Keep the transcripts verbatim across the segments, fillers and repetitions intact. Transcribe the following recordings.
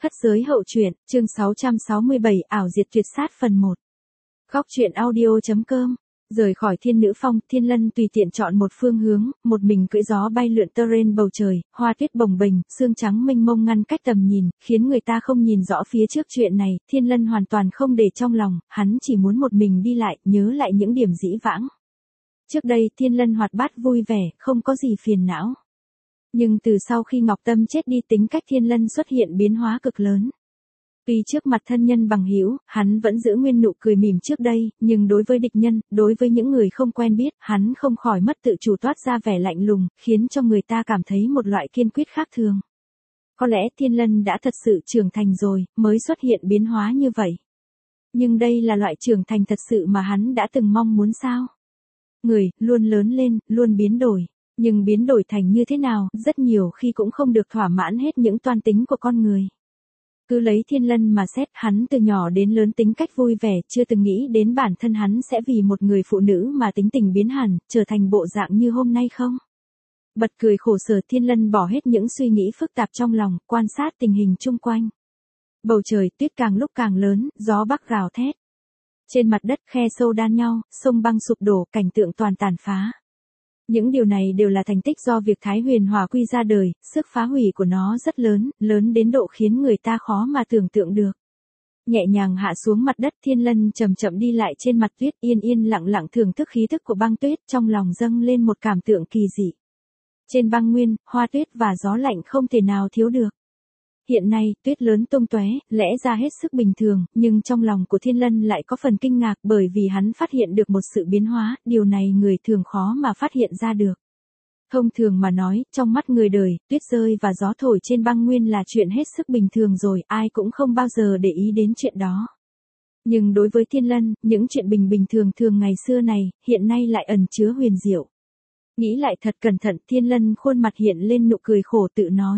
Thất giới hậu truyện, chương sáu trăm sáu mươi bảy, ảo diệt tuyệt sát phần một. Góc truyện audio.com. Rời khỏi Thiên Nữ Phong, Thiên Lân tùy tiện chọn một phương hướng, một mình cưỡi gió bay lượn tơ rên bầu trời, hoa tuyết bồng bềnh, sương trắng mênh mông ngăn cách tầm nhìn, khiến người ta không nhìn rõ phía trước. Chuyện này, Thiên Lân hoàn toàn không để trong lòng, hắn chỉ muốn một mình đi lại, nhớ lại những điểm dĩ vãng. Trước đây, Thiên Lân hoạt bát vui vẻ, không có gì phiền não. Nhưng từ sau khi Ngọc Tâm chết đi, tính cách Thiên Lân xuất hiện biến hóa cực lớn. Tuy trước mặt thân nhân bằng hữu, hắn vẫn giữ nguyên nụ cười mỉm trước đây, nhưng đối với địch nhân, đối với những người không quen biết, hắn không khỏi mất tự chủ, toát ra vẻ lạnh lùng, khiến cho người ta cảm thấy một loại kiên quyết khác thường. Có lẽ Thiên Lân đã thật sự trưởng thành rồi, mới xuất hiện biến hóa như vậy. Nhưng đây là loại trưởng thành thật sự mà hắn đã từng mong muốn sao? Người, luôn lớn lên, luôn biến đổi. Nhưng biến đổi thành như thế nào, rất nhiều khi cũng không được thỏa mãn hết những toan tính của con người. Cứ lấy Thiên Lân mà xét, hắn từ nhỏ đến lớn tính cách vui vẻ, chưa từng nghĩ đến bản thân hắn sẽ vì một người phụ nữ mà tính tình biến hẳn, trở thành bộ dạng như hôm nay không? Bật cười khổ sở, Thiên Lân bỏ hết những suy nghĩ phức tạp trong lòng, quan sát tình hình chung quanh. Bầu trời, tuyết càng lúc càng lớn, gió bắc gào thét. Trên mặt đất, khe sâu đan nhau, sông băng sụp đổ, cảnh tượng toàn tàn phá. Những điều này đều là thành tích do việc Thái Huyền Hỏa Quy ra đời, sức phá hủy của nó rất lớn, lớn đến độ khiến người ta khó mà tưởng tượng được. Nhẹ nhàng hạ xuống mặt đất, Thiên Lân chậm chậm đi lại trên mặt tuyết, yên yên lặng lặng thưởng thức khí thức của băng tuyết, trong lòng dâng lên một cảm tưởng kỳ dị. Trên băng nguyên, hoa tuyết và gió lạnh không thể nào thiếu được. Hiện nay, tuyết lớn tung tóe, lẽ ra hết sức bình thường, nhưng trong lòng của Thiên Lân lại có phần kinh ngạc, bởi vì hắn phát hiện được một sự biến hóa, điều này người thường khó mà phát hiện ra được. Thông thường mà nói, trong mắt người đời, tuyết rơi và gió thổi trên băng nguyên là chuyện hết sức bình thường rồi, ai cũng không bao giờ để ý đến chuyện đó. Nhưng đối với Thiên Lân, những chuyện bình bình thường thường ngày xưa này, hiện nay lại ẩn chứa huyền diệu. Nghĩ lại thật cẩn thận, Thiên Lân khuôn mặt hiện lên nụ cười khổ, tự nói.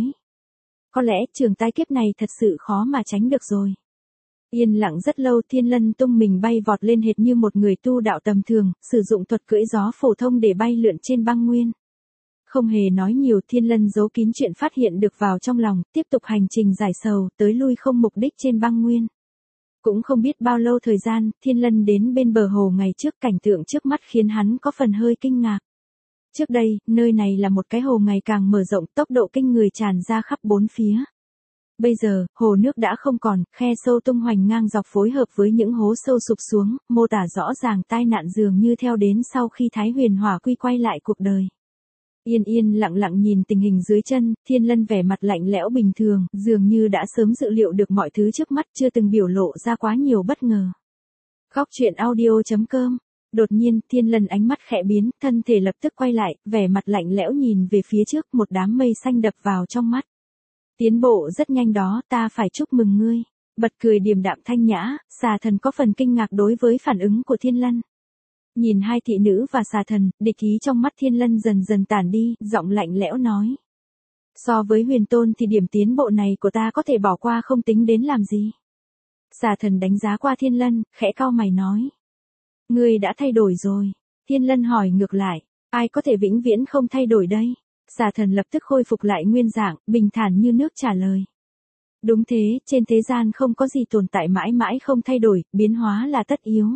Có lẽ trường tái kiếp này thật sự khó mà tránh được rồi. Yên lặng rất lâu, Thiên Lân tung mình bay vọt lên hệt như một người tu đạo tầm thường, sử dụng thuật cưỡi gió phổ thông để bay lượn trên băng nguyên. Không hề nói nhiều, Thiên Lân giấu kín chuyện phát hiện được vào trong lòng, tiếp tục hành trình giải sầu, tới lui không mục đích trên băng nguyên. Cũng không biết bao lâu thời gian, Thiên Lân đến bên bờ hồ ngày trước, cảnh tượng trước mắt khiến hắn có phần hơi kinh ngạc. Trước đây, nơi này là một cái hồ ngày càng mở rộng, tốc độ kinh người tràn ra khắp bốn phía. Bây giờ, hồ nước đã không còn, khe sâu tung hoành ngang dọc phối hợp với những hố sâu sụp xuống, mô tả rõ ràng tai nạn dường như theo đến sau khi Thái Huyền Hỏa Quy quay lại cuộc đời. Yên yên lặng lặng nhìn tình hình dưới chân, Thiên Lân vẻ mặt lạnh lẽo bình thường, dường như đã sớm dự liệu được mọi thứ trước mắt, chưa từng biểu lộ ra quá nhiều bất ngờ. Góc truyện audio.com. Đột nhiên, Thiên Lân ánh mắt khẽ biến, thân thể lập tức quay lại, vẻ mặt lạnh lẽo nhìn về phía trước, một đám mây xanh đập vào trong mắt. Tiến bộ rất nhanh đó, ta phải chúc mừng ngươi. Bật cười điềm đạm thanh nhã, Xà Thần có phần kinh ngạc đối với phản ứng của Thiên Lân. Nhìn hai thị nữ và Xà Thần, địch ý trong mắt Thiên Lân dần dần tản đi, giọng lạnh lẽo nói. So với Huyền Tôn thì điểm tiến bộ này của ta có thể bỏ qua không tính đến làm gì. Xà Thần đánh giá qua Thiên Lân, khẽ cau mày nói. Ngươi đã thay đổi rồi. Thiên Lân hỏi ngược lại, ai có thể vĩnh viễn không thay đổi đây? Xà Thần lập tức khôi phục lại nguyên dạng, bình thản như nước trả lời. Đúng thế, trên thế gian không có gì tồn tại mãi mãi không thay đổi, biến hóa là tất yếu.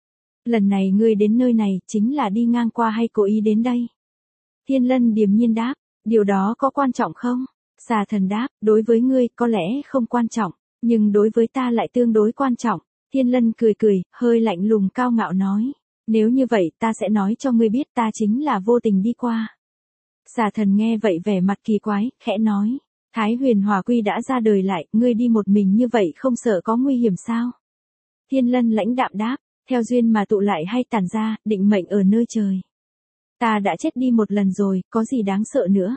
Lần này ngươi đến nơi này, chính là đi ngang qua hay cố ý đến đây? Thiên Lân điềm nhiên đáp, điều đó có quan trọng không? Xà Thần đáp, đối với ngươi có lẽ không quan trọng, nhưng đối với ta lại tương đối quan trọng. Thiên Lân cười cười, hơi lạnh lùng cao ngạo nói. Nếu như vậy ta sẽ nói cho ngươi biết ta chính là vô tình đi qua. Xà Thần nghe vậy vẻ mặt kỳ quái, khẽ nói. Thái Huyền Hỏa Quy đã ra đời lại, ngươi đi một mình như vậy không sợ có nguy hiểm sao? Thiên Lân lãnh đạm đáp, theo duyên mà tụ lại hay tản ra, định mệnh ở nơi trời. Ta đã chết đi một lần rồi, có gì đáng sợ nữa?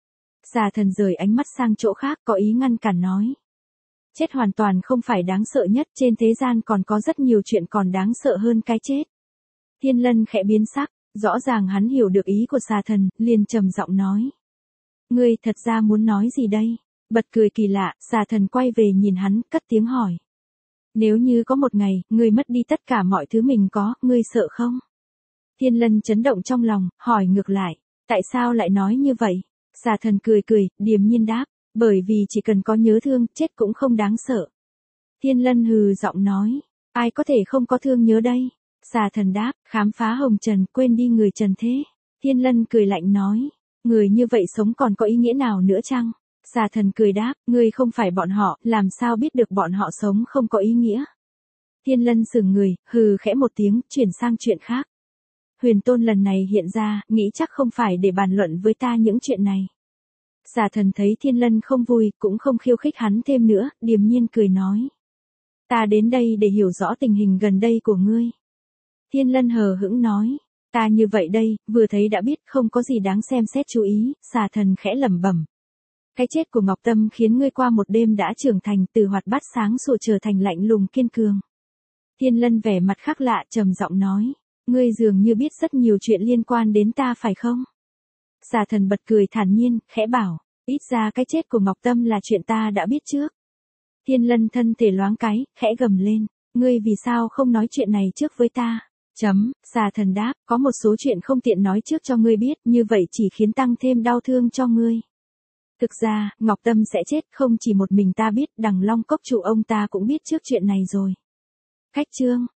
Xà Thần rời ánh mắt sang chỗ khác, có ý ngăn cản nói. Chết hoàn toàn không phải đáng sợ nhất, trên thế gian còn có rất nhiều chuyện còn đáng sợ hơn cái chết. Thiên Lân khẽ biến sắc, rõ ràng hắn hiểu được ý của Xà Thần, liền trầm giọng nói. Ngươi thật ra muốn nói gì đây? Bật cười kỳ lạ, Xà Thần quay về nhìn hắn, cất tiếng hỏi. Nếu như có một ngày, ngươi mất đi tất cả mọi thứ mình có, ngươi sợ không? Thiên Lân chấn động trong lòng, hỏi ngược lại, tại sao lại nói như vậy? Xà Thần cười cười, điềm nhiên đáp. Bởi vì chỉ cần có nhớ thương, chết cũng không đáng sợ. Thiên Lân hừ giọng nói, ai có thể không có thương nhớ đây? Xà thần đáp, khám phá hồng trần, quên đi người trần thế. Thiên Lân cười lạnh nói, người như vậy sống còn có ý nghĩa nào nữa chăng? Xà thần cười đáp, ngươi không phải bọn họ, làm sao biết được bọn họ sống không có ý nghĩa? Thiên Lân sững người, hừ khẽ một tiếng, chuyển sang chuyện khác. Huyền Tôn lần này hiện ra, nghĩ chắc không phải để bàn luận với ta những chuyện này. Xà thần thấy Thiên Lân không vui, cũng không khiêu khích hắn thêm nữa, điềm nhiên cười nói. Ta đến đây để hiểu rõ tình hình gần đây của ngươi. Thiên Lân hờ hững nói, ta như vậy đây, vừa thấy đã biết không có gì đáng xem xét chú ý, xà thần khẽ lẩm bẩm. Cái chết của Ngọc Tâm khiến ngươi qua một đêm đã trưởng thành từ hoạt bát sáng sủa trở thành lạnh lùng kiên cường. Thiên Lân vẻ mặt khác lạ trầm giọng nói, ngươi dường như biết rất nhiều chuyện liên quan đến ta phải không? Xà thần bật cười thản nhiên, khẽ bảo, ít ra cái chết của Ngọc Tâm là chuyện ta đã biết trước. Thiên Lân thân thể loáng cái, khẽ gầm lên, ngươi vì sao không nói chuyện này trước với ta? Chấm, xà thần đáp, có một số chuyện không tiện nói trước cho ngươi biết, như vậy chỉ khiến tăng thêm đau thương cho ngươi. Thực ra, Ngọc Tâm sẽ chết không chỉ một mình ta biết, Đằng Long Cốc chủ ông ta cũng biết trước chuyện này rồi. Khách chương